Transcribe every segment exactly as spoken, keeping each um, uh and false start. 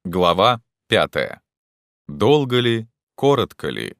Глава пятая. Долго ли, коротко ли?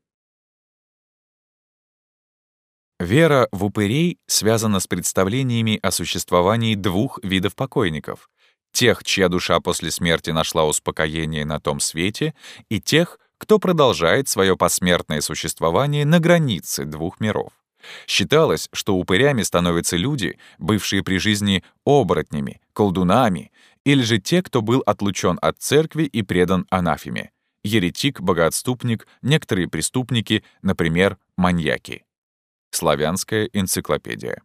Вера в упырей связана с представлениями о существовании двух видов покойников: тех, чья душа после смерти нашла успокоение на том свете, и тех, кто продолжает свое посмертное существование на границе двух миров. Считалось, что упырями становятся люди, бывшие при жизни оборотнями, колдунами, или же те, кто был отлучен от церкви и предан анафеме: еретик, богоотступник, некоторые преступники, например, маньяки. Славянская энциклопедия.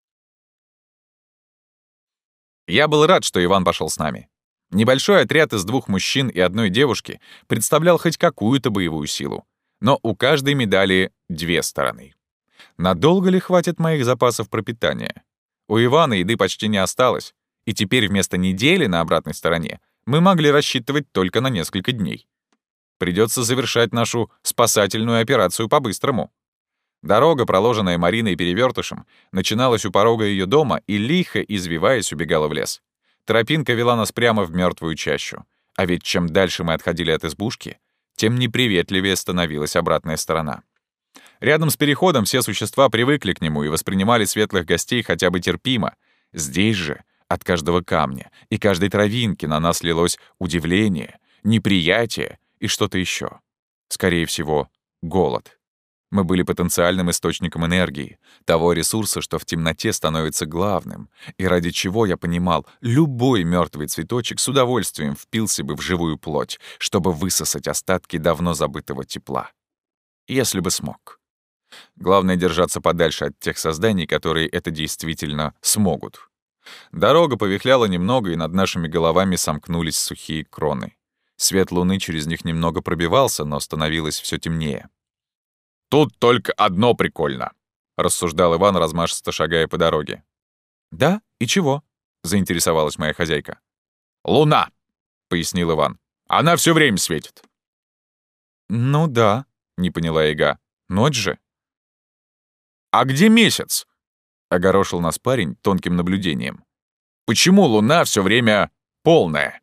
Я был рад, что Иван пошел с нами. Небольшой отряд из двух мужчин и одной девушки представлял хоть какую-то боевую силу, но у каждой медали две стороны. Надолго ли хватит моих запасов пропитания? У Ивана еды почти не осталось, и теперь вместо недели на обратной стороне мы могли рассчитывать только на несколько дней. Придется завершать нашу спасательную операцию по-быстрому. Дорога, проложенная Мариной перевертышем, начиналась у порога ее дома и, лихо извиваясь, убегала в лес. Тропинка вела нас прямо в мертвую чащу, а ведь чем дальше мы отходили от избушки, тем неприветливее становилась обратная сторона. Рядом с переходом все существа привыкли к нему и воспринимали светлых гостей хотя бы терпимо. Здесь же от каждого камня и каждой травинки на нас лилось удивление, неприятие и что-то еще. Скорее всего, голод. Мы были потенциальным источником энергии, того ресурса, что в темноте становится главным, и ради чего, я понимал, любой мертвый цветочек с удовольствием впился бы в живую плоть, чтобы высосать остатки давно забытого тепла. Если бы смог. Главное — держаться подальше от тех созданий, которые это действительно смогут. Дорога повихляла немного, и над нашими головами сомкнулись сухие кроны. Свет луны через них немного пробивался, но становилось все темнее. «Тут только одно прикольно», — рассуждал Иван, размашисто шагая по дороге. «Да? И чего?» — заинтересовалась моя хозяйка. «Луна», — пояснил Иван. «Она все время светит». «Ну да», — не поняла яга. «Ночь же». «А где месяц?» — огорошил нас парень тонким наблюдением. «Почему луна все время полная?»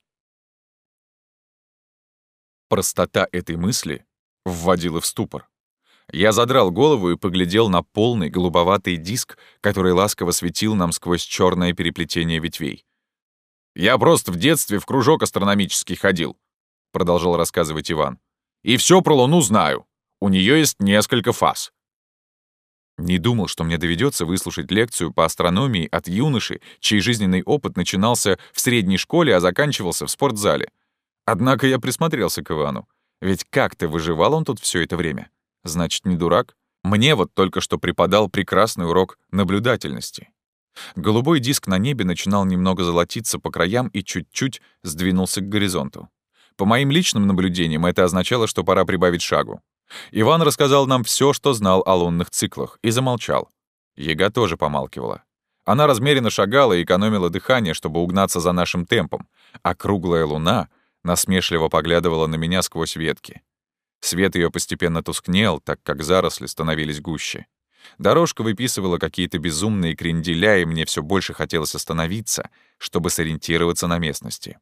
Простота этой мысли вводила в ступор. Я задрал голову и поглядел на полный голубоватый диск, который ласково светил нам сквозь черное переплетение ветвей. «Я просто в детстве в кружок астрономический ходил», — продолжал рассказывать Иван. «И все про Луну знаю. У нее есть несколько фаз». Не думал, что мне доведется выслушать лекцию по астрономии от юноши, чей жизненный опыт начинался в средней школе, а заканчивался в спортзале. Однако я присмотрелся к Ивану. Ведь как-то выживал он тут все это время. Значит, не дурак. Мне вот только что преподал прекрасный урок наблюдательности. Голубой диск на небе начинал немного золотиться по краям и чуть-чуть сдвинулся к горизонту. По моим личным наблюдениям, это означало, что пора прибавить шагу. Иван рассказал нам все, что знал о лунных циклах, и замолчал. Яга тоже помалкивала. Она размеренно шагала и экономила дыхание, чтобы угнаться за нашим темпом, а круглая луна насмешливо поглядывала на меня сквозь ветки. Свет ее постепенно тускнел, так как заросли становились гуще. Дорожка выписывала какие-то безумные кренделя, и мне все больше хотелось остановиться, чтобы сориентироваться на местности.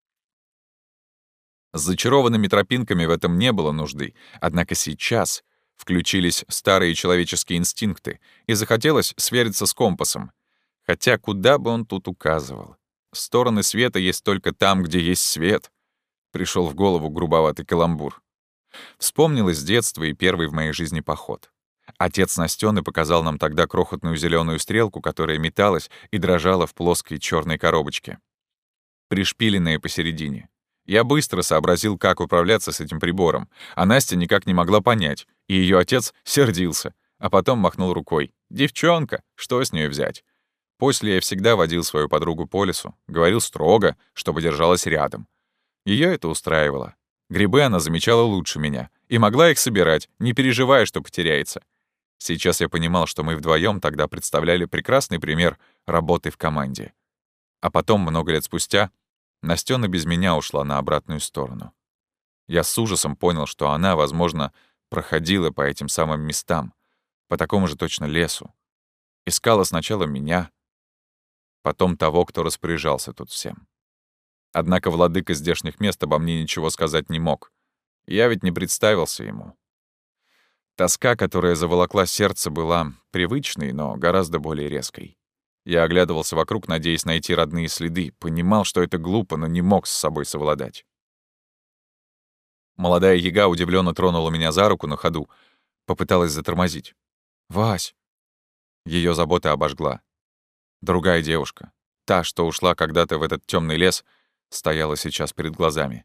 С зачарованными тропинками в этом не было нужды, однако сейчас включились старые человеческие инстинкты, и захотелось свериться с компасом. Хотя куда бы он тут указывал? Стороны света есть только там, где есть свет. Пришел в голову грубоватый каламбур. Вспомнилось детство и первый в моей жизни поход. Отец Настёны показал нам тогда крохотную зеленую стрелку, которая металась и дрожала в плоской черной коробочке, пришпиленная посередине. Я быстро сообразил, как управляться с этим прибором, а Настя никак не могла понять, и ее отец сердился, а потом махнул рукой. «Девчонка, что с нее взять?» После я всегда водил свою подругу по лесу, говорил строго, чтобы держалась рядом. Ее это устраивало. Грибы она замечала лучше меня и могла их собирать, не переживая, что потеряется. Сейчас я понимал, что мы вдвоем тогда представляли прекрасный пример работы в команде. А потом, много лет спустя, Настёна без меня ушла на обратную сторону. Я с ужасом понял, что она, возможно, проходила по этим самым местам, по такому же точно лесу. Искала сначала меня, потом того, кто распоряжался тут всем. Однако владыка здешних мест обо мне ничего сказать не мог. Я ведь не представился ему. Тоска, которая заволокла сердце, была привычной, но гораздо более резкой. Я оглядывался вокруг, надеясь найти родные следы, понимал, что это глупо, но не мог с собой совладать. Молодая яга удивленно тронула меня за руку на ходу, попыталась затормозить. «Вась!» Ее забота обожгла. Другая девушка, та, что ушла когда-то в этот темный лес, стояла сейчас перед глазами.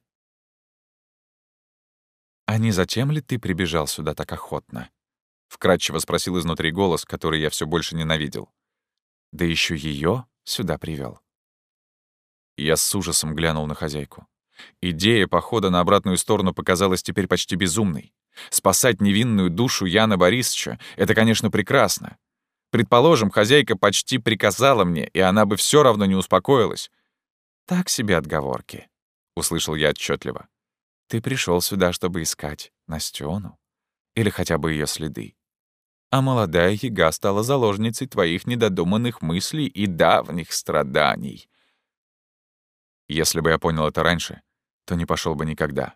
«А не затем ли ты прибежал сюда так охотно?» — вкратчиво спросил изнутри голос, который я все больше ненавидел. «Да еще ее сюда привел. Я с ужасом глянул на хозяйку. Идея похода на обратную сторону показалась теперь почти безумной. Спасать невинную душу Яна Борисовича — это, конечно, прекрасно. Предположим, хозяйка почти приказала мне, и она бы все равно не успокоилась. «Так себе отговорки», — услышал я отчетливо. «Ты пришел сюда, чтобы искать Настену или хотя бы ее следы. А молодая яга стала заложницей твоих недодуманных мыслей и давних страданий». Если бы я понял это раньше, то не пошел бы никогда.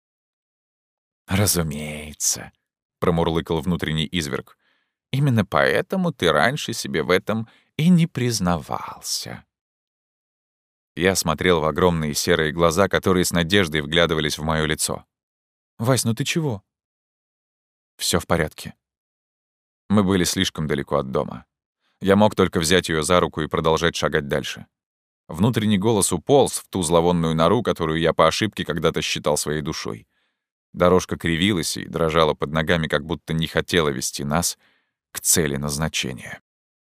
«Разумеется», — промурлыкал внутренний изверг. «Именно поэтому ты раньше себе в этом и не признавался». Я смотрел в огромные серые глаза, которые с надеждой вглядывались в моё лицо. «Вась, ну ты чего?» Все в порядке». Мы были слишком далеко от дома. Я мог только взять ее за руку и продолжать шагать дальше. Внутренний голос уполз в ту зловонную нору, которую я по ошибке когда-то считал своей душой. Дорожка кривилась и дрожала под ногами, как будто не хотела вести нас к цели назначения.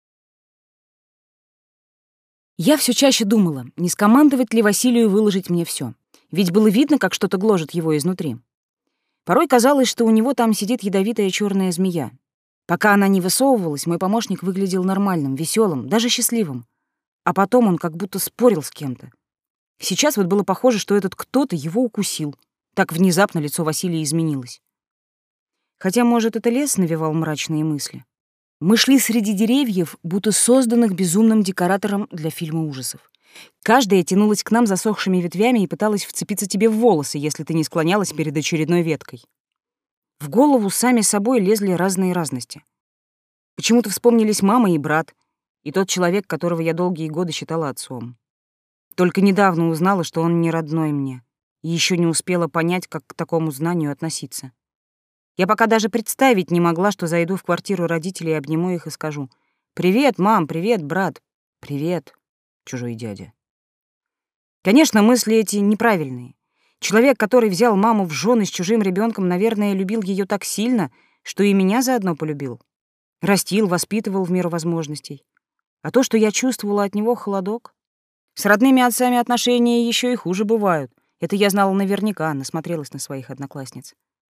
Я все чаще думала, не скомандовать ли Василию выложить мне все, ведь было видно, как что-то гложет его изнутри. Порой казалось, что у него там сидит ядовитая черная змея. Пока она не высовывалась, мой помощник выглядел нормальным, веселым, даже счастливым. А потом он как будто спорил с кем-то. Сейчас вот было похоже, что этот кто-то его укусил. Так внезапно лицо Василия изменилось. Хотя, может, это лес навевал мрачные мысли. Мы шли среди деревьев, будто созданных безумным декоратором для фильма ужасов. Каждая тянулась к нам засохшими ветвями и пыталась вцепиться тебе в волосы, если ты не склонялась перед очередной веткой. В голову сами собой лезли разные разности. Почему-то вспомнились мама и брат, и тот человек, которого я долгие годы считала отцом. Только недавно узнала, что он не родной мне, и еще не успела понять, как к такому знанию относиться. Я пока даже представить не могла, что зайду в квартиру родителей, обниму их и скажу: «Привет, мам, привет, брат, привет, чужой дядя». Конечно, мысли эти неправильные. Человек, который взял маму в жены с чужим ребенком, наверное, любил ее так сильно, что и меня заодно полюбил. Растил, воспитывал в меру возможностей. А то, что я чувствовала от него, холодок. С родными отцами отношения еще и хуже бывают. Это я знала наверняка, насмотрелась на своих одноклассниц.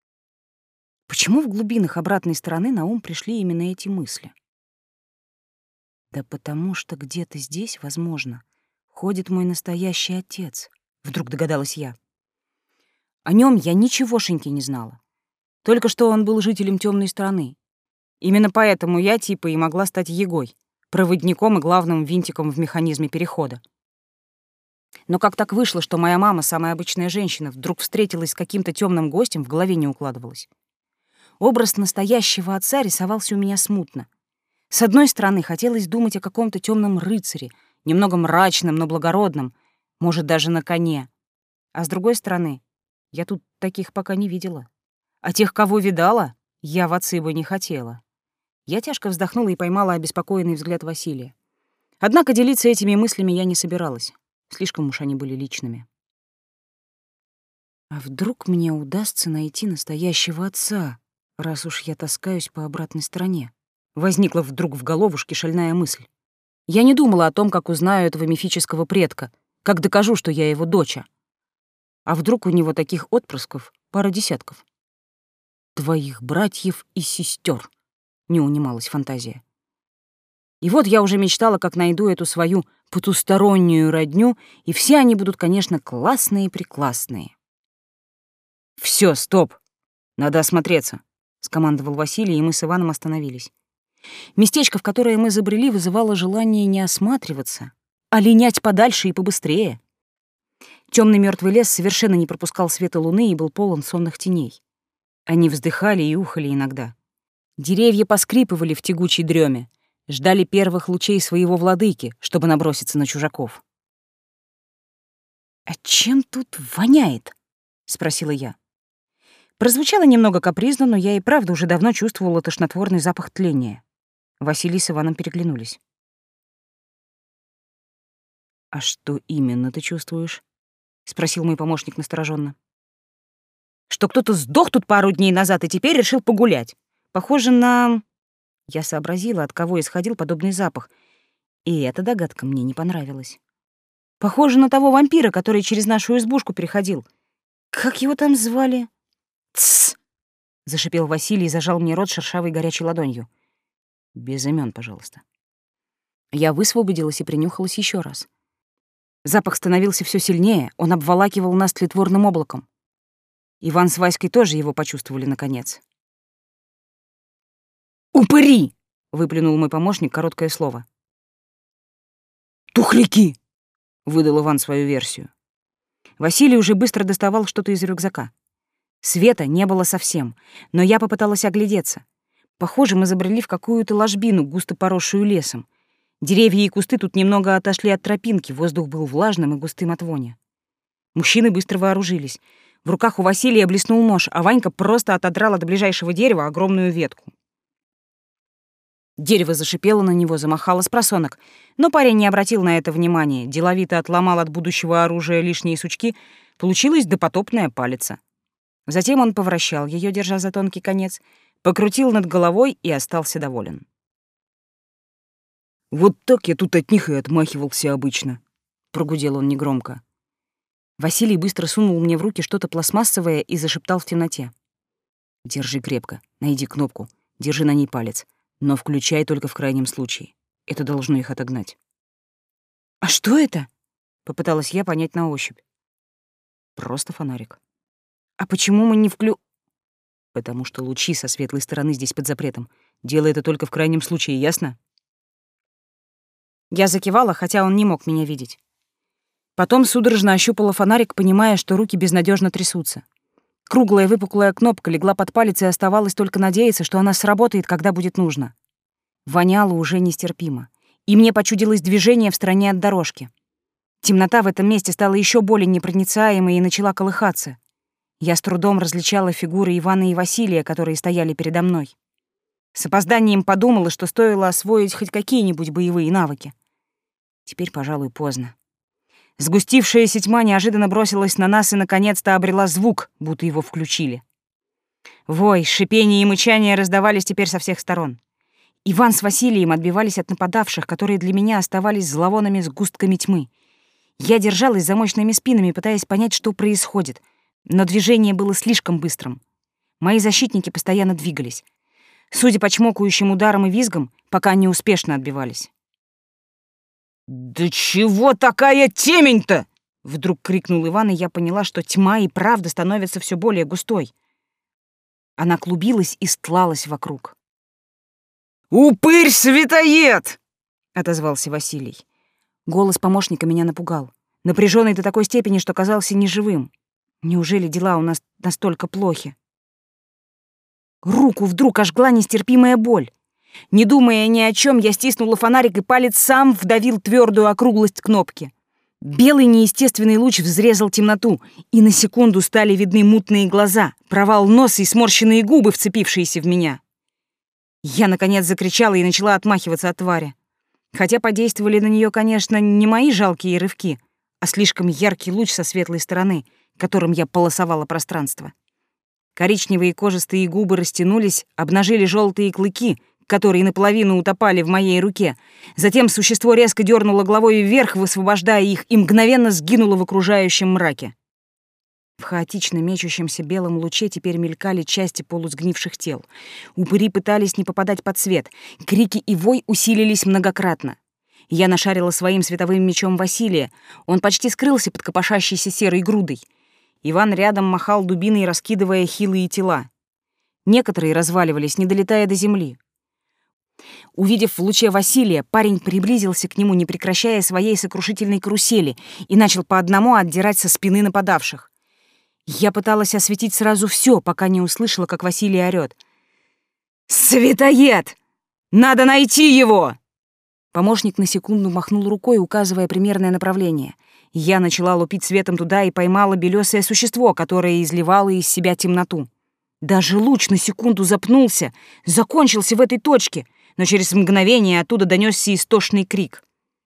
Почему в глубинах обратной стороны на ум пришли именно эти мысли? Да потому что где-то здесь, возможно, ходит мой настоящий отец, вдруг догадалась я. О нем я ничегошеньки не знала. Только что он был жителем темной страны. Именно поэтому я типа и могла стать егой, проводником и главным винтиком в механизме перехода. Но как так вышло, что моя мама, самая обычная женщина, вдруг встретилась с каким-то темным гостем, в голове не укладывалось. Образ настоящего отца рисовался у меня смутно. С одной стороны, хотелось думать о каком-то темном рыцаре, немного мрачном, но благородном, может, даже на коне. А с другой стороны, я тут таких пока не видела. А тех, кого видала, я в отцы бы не хотела. Я тяжко вздохнула и поймала обеспокоенный взгляд Василия. Однако делиться этими мыслями я не собиралась. Слишком уж они были личными. А вдруг мне удастся найти настоящего отца, раз уж я таскаюсь по обратной стороне? Возникла вдруг в головушке шальная мысль. Я не думала о том, как узнаю этого мифического предка, как докажу, что я его доча. А вдруг у него таких отпрысков пара десятков? Твоих братьев и сестер, не унималась фантазия. И вот я уже мечтала, как найду эту свою потустороннюю родню, и все они будут, конечно, классные-преклассные. «Всё, стоп! Надо осмотреться», — скомандовал Василий, и мы с Иваном остановились. Местечко, в которое мы забрели, вызывало желание не осматриваться, а линять подальше и побыстрее. Темный мертвый лес совершенно не пропускал света луны и был полон сонных теней. Они вздыхали и ухали иногда. Деревья поскрипывали в тягучей дреме, ждали первых лучей своего владыки, чтобы наброситься на чужаков. «А чем тут воняет?» — спросила я. Прозвучало немного капризно, но я и правда уже давно чувствовала тошнотворный запах тления. Василий с Иваном переглянулись. «А что именно ты чувствуешь?» — спросил мой помощник настороженно. «Что кто-то сдох тут пару дней назад и теперь решил погулять. Похоже на...» Я сообразила, от кого исходил подобный запах, и эта догадка мне не понравилась. «Похоже на того вампира, который через нашу избушку переходил. Как его там звали?» «Тссс!» — зашипел Василий и зажал мне рот шершавой горячей ладонью. «Без имен, пожалуйста». Я высвободилась и принюхалась еще раз. Запах становился все сильнее, он обволакивал нас тлетворным облаком. Иван с Васькой тоже его почувствовали наконец. «Упыри!» — выплюнул мой помощник короткое слово. «Тухляки!» — выдал Иван свою версию. Василий уже быстро доставал что-то из рюкзака. Света не было совсем, но я попыталась оглядеться. Похоже, мы забрели в какую-то ложбину, густо поросшую лесом. Деревья и кусты тут немного отошли от тропинки, воздух был влажным и густым от вони. Мужчины быстро вооружились. В руках у Василия блеснул нож, а Ванька просто отодрал от ближайшего дерева огромную ветку. Дерево зашипело на него, замахало с просонок, но парень не обратил на это внимания, деловито отломал от будущего оружия лишние сучки, получилась допотопная палица. Затем он повращал ее, держа за тонкий конец, покрутил над головой и остался доволен. «Вот так я тут от них и отмахивался обычно», — прогудел он негромко. Василий быстро сунул мне в руки что-то пластмассовое и зашептал в темноте. «Держи крепко, найди кнопку, держи на ней палец, но включай только в крайнем случае. Это должно их отогнать». «А что это?» — попыталась я понять на ощупь. «Просто фонарик». «А почему мы не вклю...» «Потому что лучи со светлой стороны здесь под запретом. Делай это только в крайнем случае, ясно?» Я закивала, хотя он не мог меня видеть. Потом судорожно ощупала фонарик, понимая, что руки безнадежно трясутся. Круглая выпуклая кнопка легла под палец, и оставалось только надеяться, что она сработает, когда будет нужно. Воняло уже нестерпимо, и мне почудилось движение в стороне от дорожки. Темнота в этом месте стала еще более непроницаемой и начала колыхаться. Я с трудом различала фигуры Ивана и Василия, которые стояли передо мной. С опозданием подумала, что стоило освоить хоть какие-нибудь боевые навыки. Теперь, пожалуй, поздно. Сгустившаяся тьма неожиданно бросилась на нас и, наконец-то, обрела звук, будто его включили. Вой, шипение и мычание раздавались теперь со всех сторон. Иван с Василием отбивались от нападавших, которые для меня оставались зловонными сгустками тьмы. Я держалась за мощными спинами, пытаясь понять, что происходит, но движение было слишком быстрым. Мои защитники постоянно двигались. Судя по чмокающим ударам и визгам, пока они успешно отбивались. «Да чего такая темень-то?» — вдруг крикнул Иван, и я поняла, что тьма и правда становится все более густой. Она клубилась и стлалась вокруг. «Упырь-светоед!» — отозвался Василий. Голос помощника меня напугал, напряженный до такой степени, что казался неживым. Неужели дела у нас настолько плохи? Руку вдруг ожгла нестерпимая боль. Не думая ни о чем, я стиснула фонарик, и палец сам вдавил твердую округлость кнопки. Белый неестественный луч взрезал темноту, и на секунду стали видны мутные глаза, провал носа и сморщенные губы, вцепившиеся в меня. Я, наконец, закричала и начала отмахиваться от твари. Хотя подействовали на нее, конечно, не мои жалкие рывки, а слишком яркий луч со светлой стороны, которым я полосовала пространство. Коричневые кожистые губы растянулись, обнажили желтые клыки, которые наполовину утопали в моей руке. Затем существо резко дернуло головой вверх, высвобождая их, и мгновенно сгинуло в окружающем мраке. В хаотично мечущемся белом луче теперь мелькали части полусгнивших тел. Упыри пытались не попадать под свет. Крики и вой усилились многократно. Я нашарила своим световым мечом Василия. Он почти скрылся под копошащейся серой грудой. Иван рядом махал дубиной, раскидывая хилые тела. Некоторые разваливались, не долетая до земли. Увидев в луче Василия, парень приблизился к нему, не прекращая своей сокрушительной карусели, и начал по одному отдирать со спины нападавших. Я пыталась осветить сразу все, пока не услышала, как Василий орёт: «Светоед! Надо найти его!» Помощник на секунду махнул рукой, указывая примерное направление. Я начала лупить светом туда и поймала белёсое существо, которое изливало из себя темноту. Даже луч на секунду запнулся, закончился в этой точке, но через мгновение оттуда донёсся истошный крик.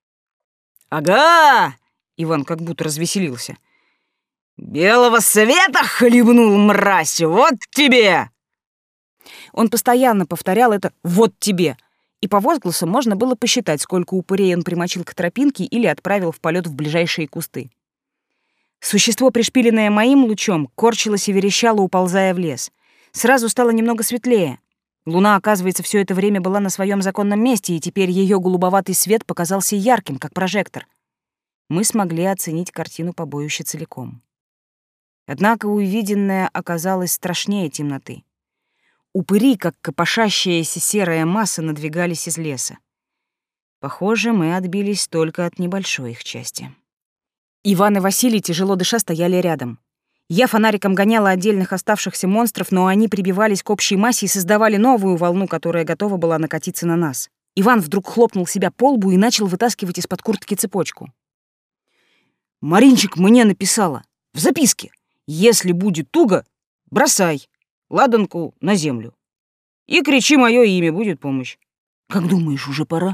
«Ага!» — Иван как будто развеселился. «Белого света хлебнул, мразь! Вот тебе!» Он постоянно повторял это «вот тебе», и по возгласам можно было посчитать, сколько упырей он примочил к тропинке или отправил в полет в ближайшие кусты. Существо, пришпиленное моим лучом, корчилось и верещало, уползая в лес. Сразу стало немного светлее. Луна, оказывается, все это время была на своем законном месте, и теперь ее голубоватый свет показался ярким, как прожектор. Мы смогли оценить картину побоища целиком. Однако увиденное оказалось страшнее темноты. Упыри, как копошащаяся серая масса, надвигались из леса. Похоже, мы отбились только от небольшой их части. Иван и Василий, тяжело дыша, стояли рядом. Я фонариком гоняла отдельных оставшихся монстров, но они прибивались к общей массе и создавали новую волну, которая готова была накатиться на нас. Иван вдруг хлопнул себя по лбу и начал вытаскивать из-под куртки цепочку. «Маринчик мне написала в записке: если будет туго, бросай ладанку на землю и кричи мое имя, будет помощь. Как думаешь, уже пора?»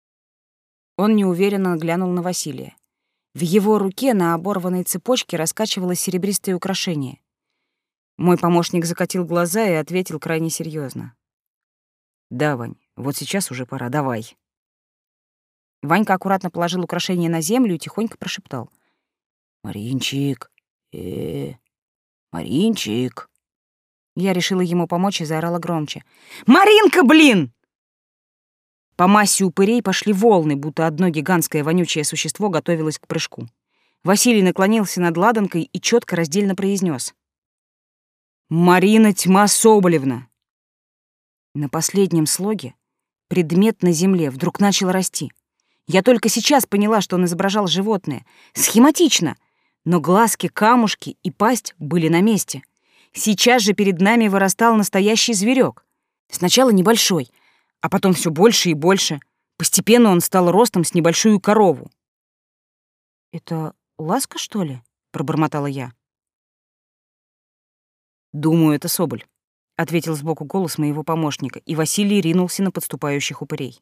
Он неуверенно глянул на Василия. В его руке на оборванной цепочке раскачивалось серебристое украшение. Мой помощник закатил глаза и ответил крайне серьезно: «Да, Вань, вот сейчас уже пора, давай». Ванька аккуратно положил украшение на землю и тихонько прошептал: «Маринчик, э, Маринчик». Я решила ему помочь и заорала громче: «Маринка, блин!» По массе упырей пошли волны, будто одно гигантское вонючее существо готовилось к прыжку. Василий наклонился над ладанкой и четко раздельно произнес: «Марина Тьма Соболевна». На последнем слоге предмет на земле вдруг начал расти. Я только сейчас поняла, что он изображал животное. Схематично, но глазки, камушки и пасть были на месте. Сейчас же перед нами вырастал настоящий зверек. Сначала небольшой, а потом все больше и больше. Постепенно он стал ростом с небольшую корову. «Это ласка, что ли?» — пробормотала я. «Думаю, это соболь», — ответил сбоку голос моего помощника, и Василий ринулся на подступающих упырей.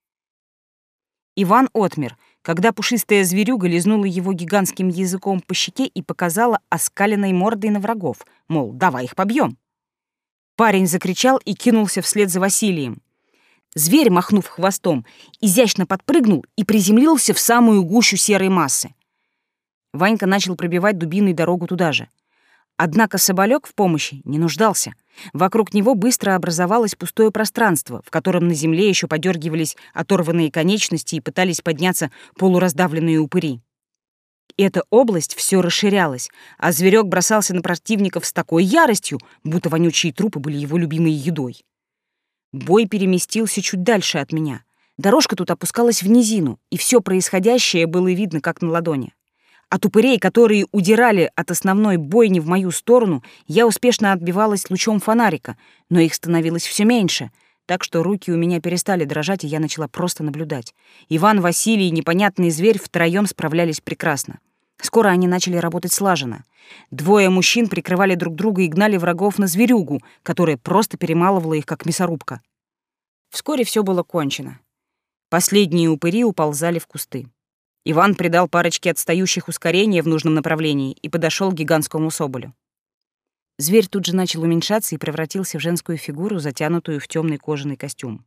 Иван отмер, когда пушистая зверюга лизнула его гигантским языком по щеке и показала оскаленной мордой на врагов, мол, давай их побьем. Парень закричал и кинулся вслед за Василием. Зверь, махнув хвостом, изящно подпрыгнул и приземлился в самую гущу серой массы. Ванька начал пробивать дубиной дорогу туда же. Однако соболёк в помощи не нуждался. Вокруг него быстро образовалось пустое пространство, в котором на земле еще подергивались оторванные конечности и пытались подняться полураздавленные упыри. Эта область все расширялась, а зверек бросался на противников с такой яростью, будто вонючие трупы были его любимой едой. Бой переместился чуть дальше от меня. Дорожка тут опускалась в низину, и все происходящее было видно как на ладони. От упырей, которые удирали от основной бойни в мою сторону, я успешно отбивалась лучом фонарика, но их становилось все меньше, так что руки у меня перестали дрожать, и я начала просто наблюдать. Иван, Василий и непонятный зверь втроем справлялись прекрасно. Скоро они начали работать слаженно. Двое мужчин прикрывали друг друга и гнали врагов на зверюгу, которая просто перемалывала их, как мясорубка. Вскоре все было кончено. Последние упыри уползали в кусты. Иван придал парочке отстающих ускорение в нужном направлении и подошел к гигантскому соболю. Зверь тут же начал уменьшаться и превратился в женскую фигуру, затянутую в темный кожаный костюм.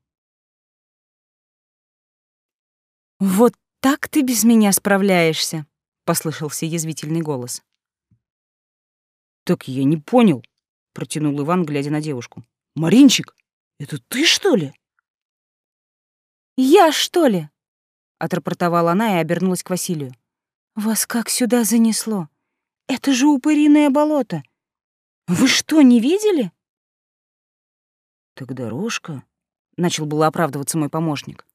«Вот так ты без меня справляешься», — послышался язвительный голос. «Так я не понял», — протянул Иван, глядя на девушку. «Маринчик, это ты, что ли?» «Я, что ли?» — отрапортовала она и обернулась к Василию. «Вас как сюда занесло? Это же упыриное болото. Вы что, не видели?» «Так дорожка», начал было оправдываться мой помощник.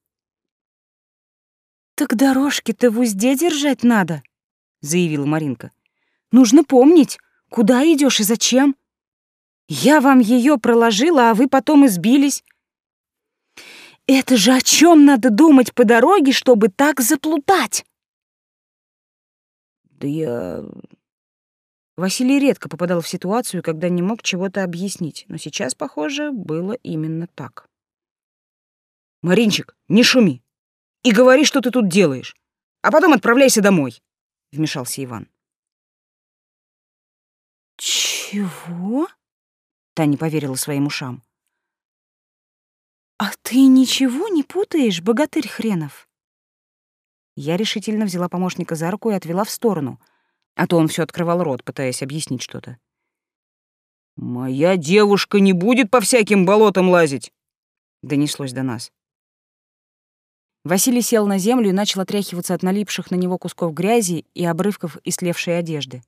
«Так дорожки-то в узде держать надо», — заявила Маринка. «Нужно помнить, куда идешь и зачем. Я вам ее проложила, а вы потом избились. Это же о чем надо думать по дороге, чтобы так заплутать?» «Да я...» Василий редко попадал в ситуацию, когда не мог чего-то объяснить, но сейчас, похоже, было именно так. «Маринчик, не шуми и говори, что ты тут делаешь, а потом отправляйся домой», — вмешался Иван. «Чего?» — та не поверила своим ушам. «А ты ничего не путаешь, богатырь хренов?» Я решительно взяла помощника за руку и отвела в сторону, а то он все открывал рот, пытаясь объяснить что-то. «Моя девушка не будет по всяким болотам лазить!» — донеслось до нас. Василий сел на землю и начал отряхиваться от налипших на него кусков грязи и обрывков истлевшей одежды.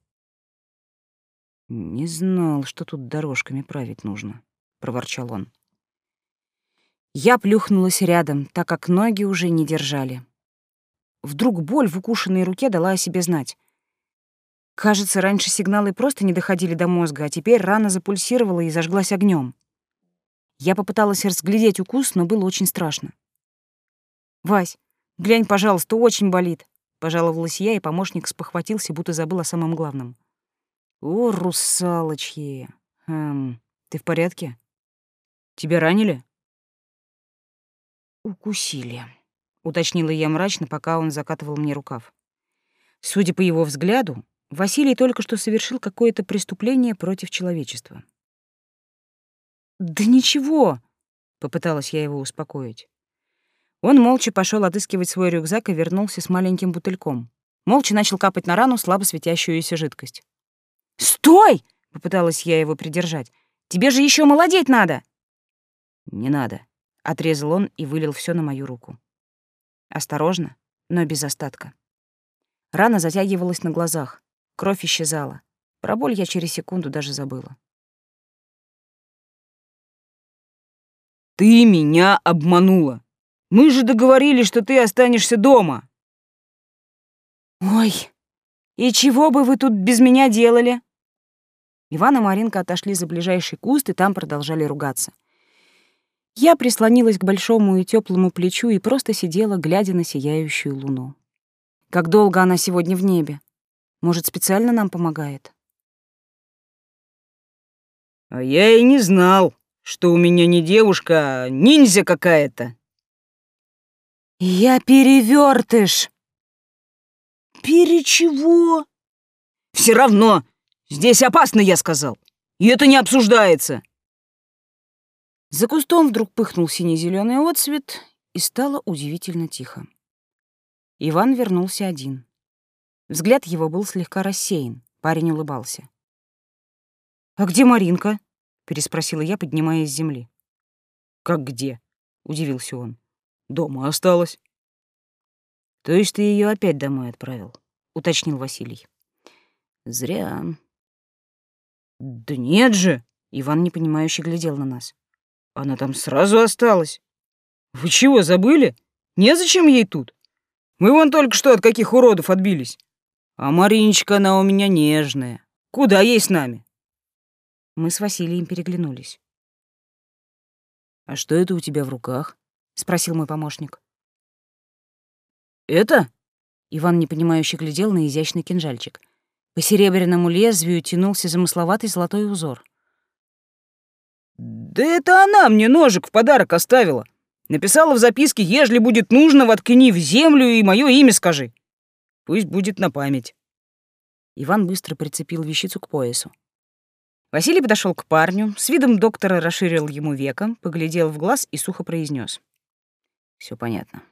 «Не знал, что тут дорожками править нужно», — проворчал он. Я плюхнулась рядом, так как ноги уже не держали. Вдруг боль в укушенной руке дала о себе знать. Кажется, раньше сигналы просто не доходили до мозга, а теперь рана запульсировала и зажглась огнем. Я попыталась разглядеть укус, но было очень страшно. «Вась, глянь, пожалуйста, очень болит», — пожаловалась я, и помощник спохватился, будто забыл о самом главном. «О, русалочки! Эм, ты в порядке? Тебя ранили?» «Укусили», — уточнила я мрачно, пока он закатывал мне рукав. Судя по его взгляду, Василий только что совершил какое-то преступление против человечества. «Да ничего», — попыталась я его успокоить. Он молча пошел отыскивать свой рюкзак и вернулся с маленьким бутыльком. Молча начал капать на рану слабо светящуюся жидкость. «Стой!» — попыталась я его придержать. «Тебе же еще молодеть надо!» «Не надо», — отрезал он и вылил все на мою руку. Осторожно, но без остатка. Рана затягивалась на глазах, кровь исчезала. Про боль я через секунду даже забыла. «Ты меня обманула! Мы же договорились, что ты останешься дома!» «Ой, и чего бы вы тут без меня делали?» Иван и Маринка отошли за ближайший куст и там продолжали ругаться. Я прислонилась к большому и теплому плечу и просто сидела, глядя на сияющую луну. Как долго она сегодня в небе? Может, специально нам помогает? «А я и не знал, что у меня не девушка, а ниндзя какая-то». «Я перевертыш!» «Пере чего?» «Все равно! Здесь опасно, я сказал! И это не обсуждается!» За кустом вдруг пыхнул сине-зелёный отсвет, и стало удивительно тихо. Иван вернулся один. Взгляд его был слегка рассеян, парень улыбался. «А где Маринка?» — переспросила я, поднимаясь с земли. «Как где?» — удивился он. «Дома осталась». «То есть ты ее опять домой отправил?» — уточнил Василий. «Зря». «Да нет же!» — Иван непонимающе глядел на нас. «Она там сразу осталась. Вы чего, забыли? Незачем ей тут? Мы вон только что от каких уродов отбились. А Мариночка, она у меня нежная. Куда ей с нами?» Мы с Василием переглянулись. «А что это у тебя в руках?» — спросил мой помощник. «Это?» Иван непонимающе глядел на изящный кинжальчик. По серебряному лезвию тянулся замысловатый золотой узор. «Да это она мне ножик в подарок оставила. Написала в записке: ежели будет нужно, воткни в землю и мое имя скажи. Пусть будет на память». Иван быстро прицепил вещицу к поясу. Василий подошел к парню, с видом доктора расширил ему веко, поглядел в глаз и сухо произнес: «Все понятно».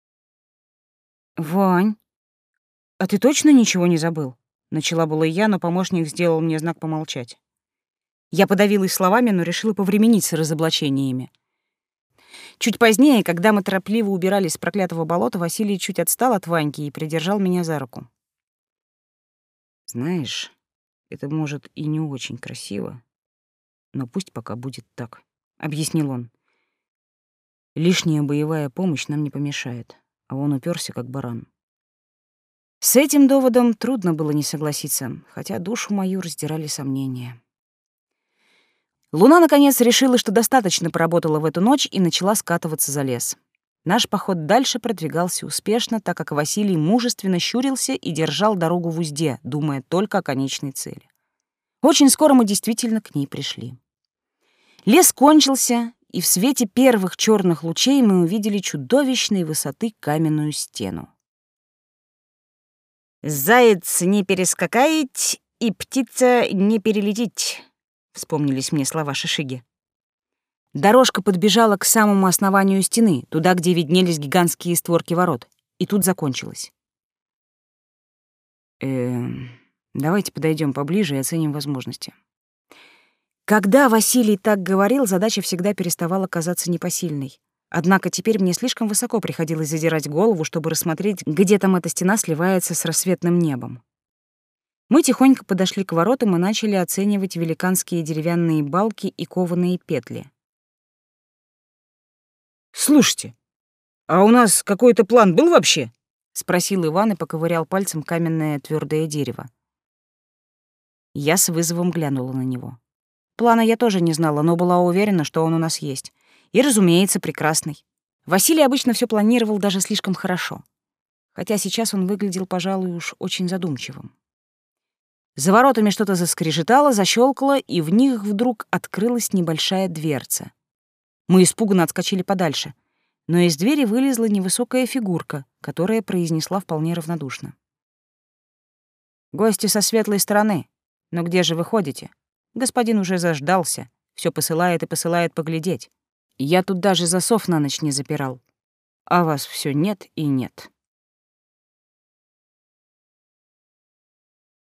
«Вань, а ты точно ничего не забыл?» Начала была я, но помощник сделал мне знак помолчать. Я подавилась словами, но решила повременить с разоблачениями. Чуть позднее, когда мы торопливо убирались с проклятого болота, Василий чуть отстал от Ваньки и придержал меня за руку. «Знаешь, это, может, и не очень красиво, но пусть пока будет так», — объяснил он. Лишняя боевая помощь нам не помешает, а он уперся как баран. С этим доводом трудно было не согласиться, хотя душу мою раздирали сомнения. Луна, наконец, решила, что достаточно поработала в эту ночь и начала скатываться за лес. Наш поход дальше продвигался успешно, так как Василий мужественно щурился и держал дорогу в узде, думая только о конечной цели. Очень скоро мы действительно к ней пришли. Лес кончился, и в свете первых черных лучей мы увидели чудовищной высоты каменную стену. «Заяц не перескакать и птица не перелететь», — вспомнились мне слова Шишиги. Дорожка подбежала к самому основанию стены, туда, где виднелись гигантские створки ворот, и тут закончилась. Эм, давайте подойдем поближе и оценим возможности. Когда Василий так говорил, задача всегда переставала казаться непосильной. Однако теперь мне слишком высоко приходилось задирать голову, чтобы рассмотреть, где там эта стена сливается с рассветным небом. Мы тихонько подошли к воротам и начали оценивать великанские деревянные балки и кованые петли. «Слушайте, а у нас какой-то план был вообще?» — спросил Иван и поковырял пальцем каменное твердое дерево. Я с вызовом глянула на него. Плана я тоже не знала, но была уверена, что он у нас есть. И, разумеется, прекрасный. Василий обычно все планировал даже слишком хорошо. Хотя сейчас он выглядел, пожалуй, уж очень задумчивым. За воротами что-то заскрежетало, защелкало, и в них вдруг открылась небольшая дверца. Мы испуганно отскочили подальше, но из двери вылезла невысокая фигурка, которая произнесла вполне равнодушно: «Гости со светлой стороны. Но где же вы ходите? Господин уже заждался, все посылает и посылает поглядеть. Я тут даже засов на ночь не запирал. А вас все нет и нет».